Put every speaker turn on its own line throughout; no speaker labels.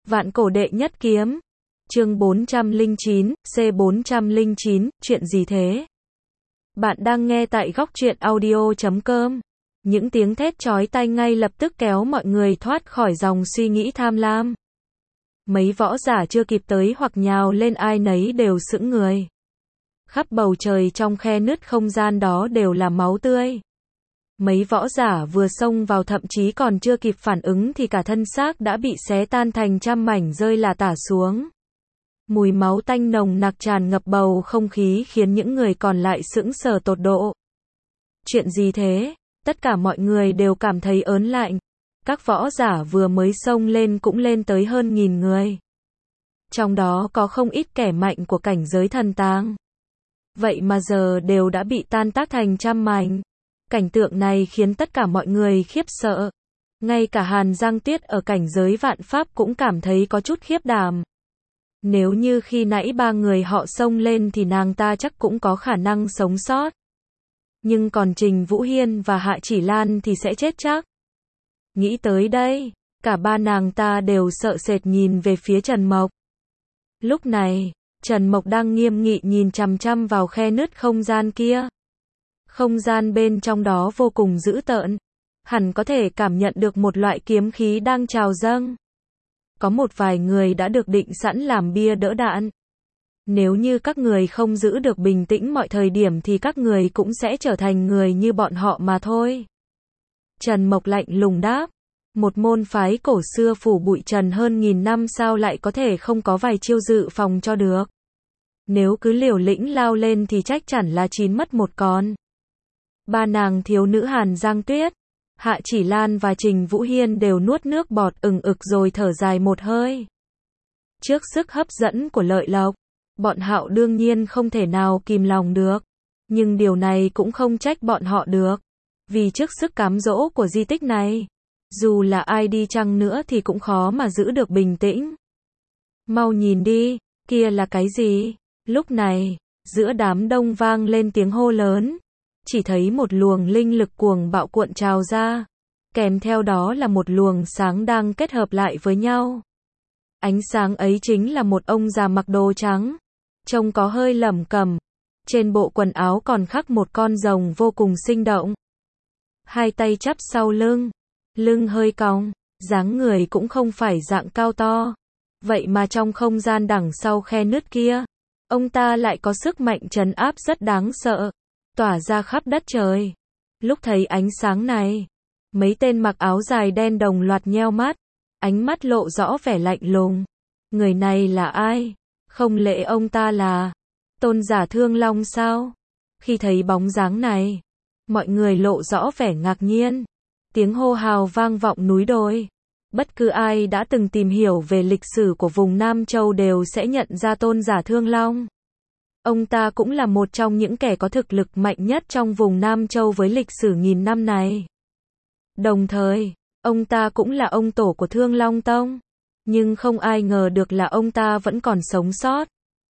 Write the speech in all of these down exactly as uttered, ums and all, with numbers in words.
Vạn cổ đệ nhất kiếm. Chương bốn trăm lẻ chín, C bốn trăm lẻ chín, chuyện gì thế? Bạn đang nghe tại góc truyện audio chấm com. Những tiếng thét chói tai ngay lập tức kéo mọi người thoát khỏi dòng suy nghĩ tham lam. Mấy võ giả chưa kịp tới hoặc nhào lên ai nấy đều sững người. Khắp bầu trời trong khe nứt không gian đó đều là máu tươi. Mấy võ giả vừa xông vào thậm chí còn chưa kịp phản ứng thì cả thân xác đã bị xé tan thành trăm mảnh rơi là tả xuống. Mùi máu tanh nồng nặc tràn ngập bầu không khí khiến những người còn lại sững sờ tột độ. Chuyện gì thế? Tất cả mọi người đều cảm thấy ớn lạnh. Các võ giả vừa mới xông lên cũng lên tới hơn nghìn người. Trong đó có không ít kẻ mạnh của cảnh giới thần tàng. Vậy mà giờ đều đã bị tan tác thành trăm mảnh. Cảnh tượng này khiến tất cả mọi người khiếp sợ. Ngay cả Hàn Giang Tuyết ở cảnh giới vạn pháp cũng cảm thấy có chút khiếp đảm. Nếu như khi nãy ba người họ xông lên thì nàng ta chắc cũng có khả năng sống sót. Nhưng còn Trình Vũ Hiên và Hạ Chỉ Lan thì sẽ chết chắc. Nghĩ tới đây, cả ba nàng ta đều sợ sệt nhìn về phía Trần Mộc. Lúc này, Trần Mộc đang nghiêm nghị nhìn chằm chằm vào khe nứt không gian kia. Không gian bên trong đó vô cùng dữ tợn. Hẳn có thể cảm nhận được một loại kiếm khí đang trào dâng. Có một vài người đã được định sẵn làm bia đỡ đạn. Nếu như các người không giữ được bình tĩnh mọi thời điểm thì các người cũng sẽ trở thành người như bọn họ mà thôi. Trần Mộc lạnh lùng đáp. Một môn phái cổ xưa phủ bụi trần hơn nghìn năm sao lại có thể không có vài chiêu dự phòng cho được. Nếu cứ liều lĩnh lao lên thì chắc chắn là chín mất một con. Ba nàng thiếu nữ Hàn Giang Tuyết, Hạ Chỉ Lan và Trình Vũ Hiên đều nuốt nước bọt ừng ực rồi thở dài một hơi. Trước sức hấp dẫn của lợi lộc, bọn họ đương nhiên không thể nào kìm lòng được. Nhưng điều này cũng không trách bọn họ được. Vì trước sức cám dỗ của di tích này, dù là ai đi chăng nữa thì cũng khó mà giữ được bình tĩnh. Mau nhìn đi, kia là cái gì? Lúc này, giữa đám đông vang lên tiếng hô lớn. Chỉ thấy một luồng linh lực cuồng bạo cuộn trào ra. Kèm theo đó là một luồng sáng đang kết hợp lại với nhau. Ánh sáng ấy chính là một ông già mặc đồ trắng. Trông có hơi lẩm cẩm. Trên bộ quần áo còn khắc một con rồng vô cùng sinh động. Hai tay chắp sau lưng. Lưng hơi cong. Dáng người cũng không phải dạng cao to. Vậy mà trong không gian đằng sau khe nứt kia, ông ta lại có sức mạnh trấn áp rất đáng sợ. Tỏa ra khắp đất trời. Lúc thấy ánh sáng này, mấy tên mặc áo dài đen đồng loạt nheo mắt, ánh mắt lộ rõ vẻ lạnh lùng. Người này là ai? Không lẽ ông ta là Tôn giả Thương Long sao? Khi thấy bóng dáng này, mọi người lộ rõ vẻ ngạc nhiên. Tiếng hô hào vang vọng núi đồi. Bất cứ ai đã từng tìm hiểu về lịch sử của vùng Nam Châu đều sẽ nhận ra Tôn giả Thương Long. Ông ta cũng là một trong những kẻ có thực lực mạnh nhất trong vùng Nam Châu với lịch sử nghìn năm này. Đồng thời, ông ta cũng là ông tổ của Thương Long Tông. Nhưng không ai ngờ được là ông ta vẫn còn sống sót.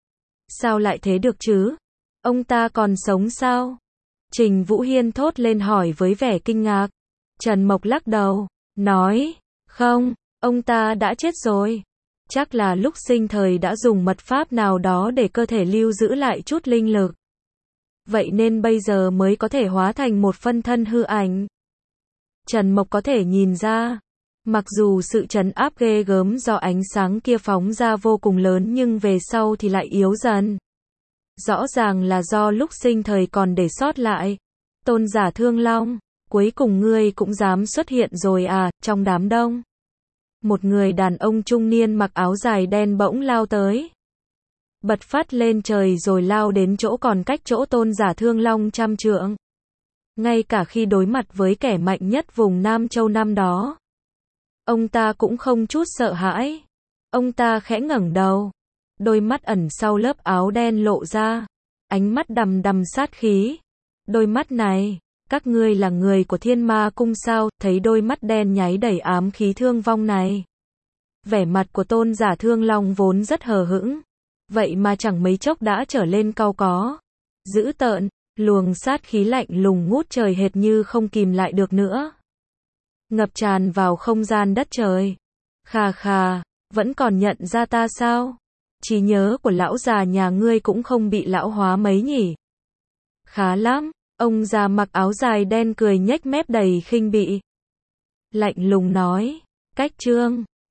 Sao lại thế được chứ? Ông ta còn sống sao? Trình Vũ Hiên thốt lên hỏi với vẻ kinh ngạc. Trần Mộc lắc đầu, nói, không, ông ta đã chết rồi. Chắc là lúc sinh thời đã dùng mật pháp nào đó để cơ thể lưu giữ lại chút linh lực. Vậy nên bây giờ mới có thể hóa thành một phân thân hư ảnh. Trần Mộc có thể nhìn ra, mặc dù sự trấn áp ghê gớm do ánh sáng kia phóng ra vô cùng lớn nhưng về sau thì lại yếu dần. Rõ ràng là do lúc sinh thời còn để sót lại. Tôn giả Thương Long, cuối cùng ngươi cũng dám xuất hiện rồi à, trong đám đông. Một người đàn ông trung niên mặc áo dài đen bỗng lao tới. Bật phát lên trời rồi lao đến chỗ còn cách chỗ Tôn giả Thương Long trăm trượng. Ngay cả khi đối mặt với kẻ mạnh nhất vùng Nam Châu năm đó, ông ta cũng không chút sợ hãi. Ông ta khẽ ngẩng đầu. Đôi mắt ẩn sau lớp áo đen lộ ra. Ánh mắt đằm đằm sát khí. Đôi mắt này, các ngươi là người của Thiên Ma Cung sao? Thấy đôi mắt đen nháy đầy ám khí thương vong này, vẻ mặt của Tôn giả Thương Long vốn rất hờ hững, vậy mà chẳng mấy chốc đã trở lên cau có, dữ tợn, luồng sát khí lạnh lùng ngút trời hệt như không kìm lại được nữa. Ngập tràn vào không gian đất trời. Khà khà, Vẫn còn nhận ra ta sao? Trí nhớ của lão già nhà ngươi cũng không bị lão hóa mấy nhỉ? Khá lắm, ông già mặc áo dài đen cười nhếch mép đầy khinh bỉ. Lạnh lùng nói, Cách Trương,